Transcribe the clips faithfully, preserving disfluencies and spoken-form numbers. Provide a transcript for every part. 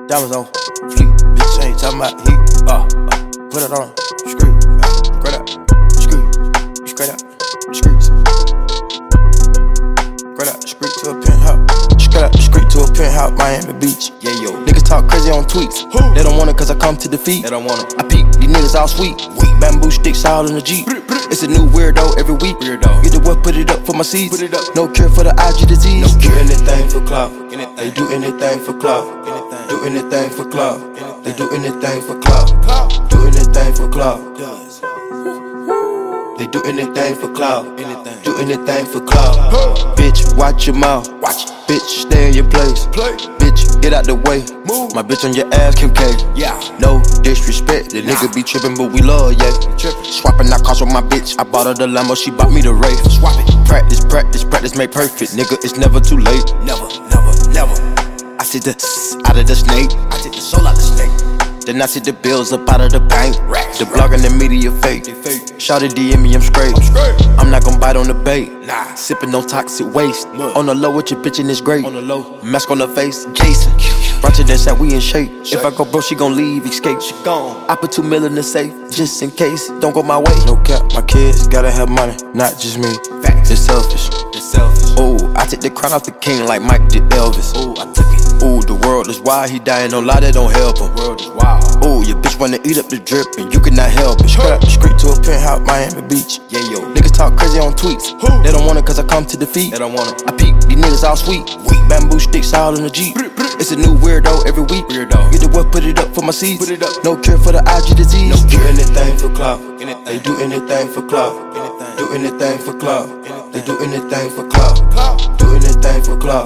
Diamonds on fleek, bitch ain't talking about heat. Uh, uh, put it on, screw, uh, straight up, screw, straight up, streets. Straight up, street to a penthouse. Straight up, street to a penthouse, Miami Beach. Yeah, yo. Niggas talk crazy on tweets. Who? They don't want it cause I come to defeat. They don't want it. I peek, these niggas all sweet. Weak. Bamboo sticks all in the Jeep. It's a new weirdo every week. Weirdo. Get the what, put it up for my seeds. Put it up. No cure for the I G disease. No cure. Do anything for clout. They do anything for clout. Do anything for clout. They do anything for clout. Do anything for clout. They do anything for clout. Do anything for clout. Bitch, watch your mouth. Watch. Bitch, stay in your place. Play. Bitch, get out the way. Move. My bitch on your ass, Kim K. Yeah. No disrespect. The nah. Nigga be trippin', but we love, yeah. Swappin' out cars with my bitch. I bought her the Lambo, she bought me the Wraith. Swap it. Practice, practice, practice, make perfect. Nigga, it's never too late. Never, never, never. I see the out of the snake. I take the soul out the snake. Then I see the bills up out of the bank. The blog and the media fake. Shout it D M me, I'm straight. I'm not gon' bite on the bait. Nah. Sippin' no toxic waste. On the low with your bitch and it's great. On the low. Mask on the face, Jason. Ratchet that said we in shape. If I go bro, she gon' leave, escape. She gone. I put two mil in the safe, just in case. Don't go my way. No cap, my kids gotta have money, not just me. Facts. It's selfish. It's selfish. Ooh, I take the crown off the king like Mike did Elvis. Ooh, I took it. Ooh, the world is wild, he dying, no lie, that don't help him. The world is wild. Ooh, your bitch wanna eat up the drip and you cannot help it. Straight up the street to a penthouse, Miami Beach. Yeah, yo. Niggas talk crazy on tweets. Who? They don't want it cause I come to defeat. They don't want it. I peek, these niggas all sweet. Weak. Bamboo sticks all in the Jeep. It's a new weirdo every week. Weirdo. Get the what, put it up for my seeds. Put it up. No cure for the I G disease. No cure. Do anything for clout. They do anything for clout. Do anything for clout. They do anything for clout. Do anything for clout.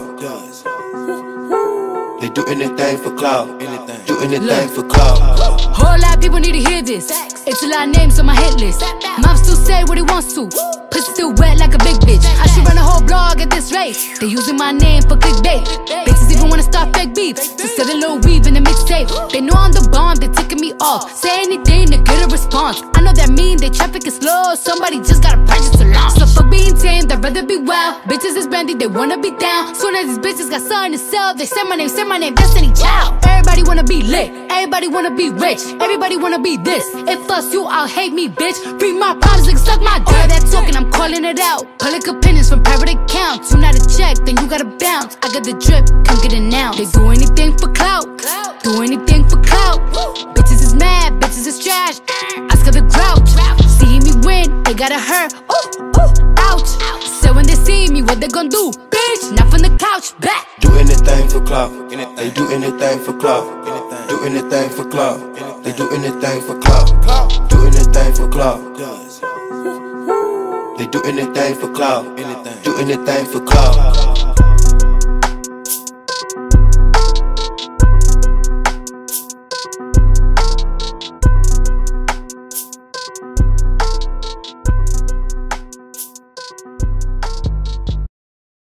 They do anything for clout. Do anything for clout. Whole lot of people need to hear this. It's a lot of names on my hit list. Mom still say what he wants to. Pussy still wet like a big bitch. I should run a whole blog at this rate. They using my name for clickbait. Bitches even wanna start fake beef. To sell a little weave in the mixtape. They know I'm the bomb, they ticking me off. Say anything to get a response. I know that mean they traffic is slow. Somebody just gotta purchase to launch. So fuck being tame, they'd rather be wild. Bitches is brandy, they wanna be down. Soon as these bitches got something to sell, they say my name, say my name, Destiny Child. Everybody wanna be lit, everybody wanna be rich. Everybody wanna be this. If us you, I'll hate me, bitch. Free my problems, like suck my dick. All that talking, I'm calling it out. Public opinions from private accounts. You not a check, then you gotta bounce. I got the drip, come get it now. They do anything for clout, do anything for clout. Bitches is mad, bitches is trash. Ask her the grouch. See me win, they gotta hurt. Ooh, ooh, ouch. So when they see me, what they gon' do? Bitch, not from the couch, back. Do anything for clout. They do anything for clout. Do anything for clout. They do anything for clout. Do anything for clout. They do anything for clout. Do anything for clout.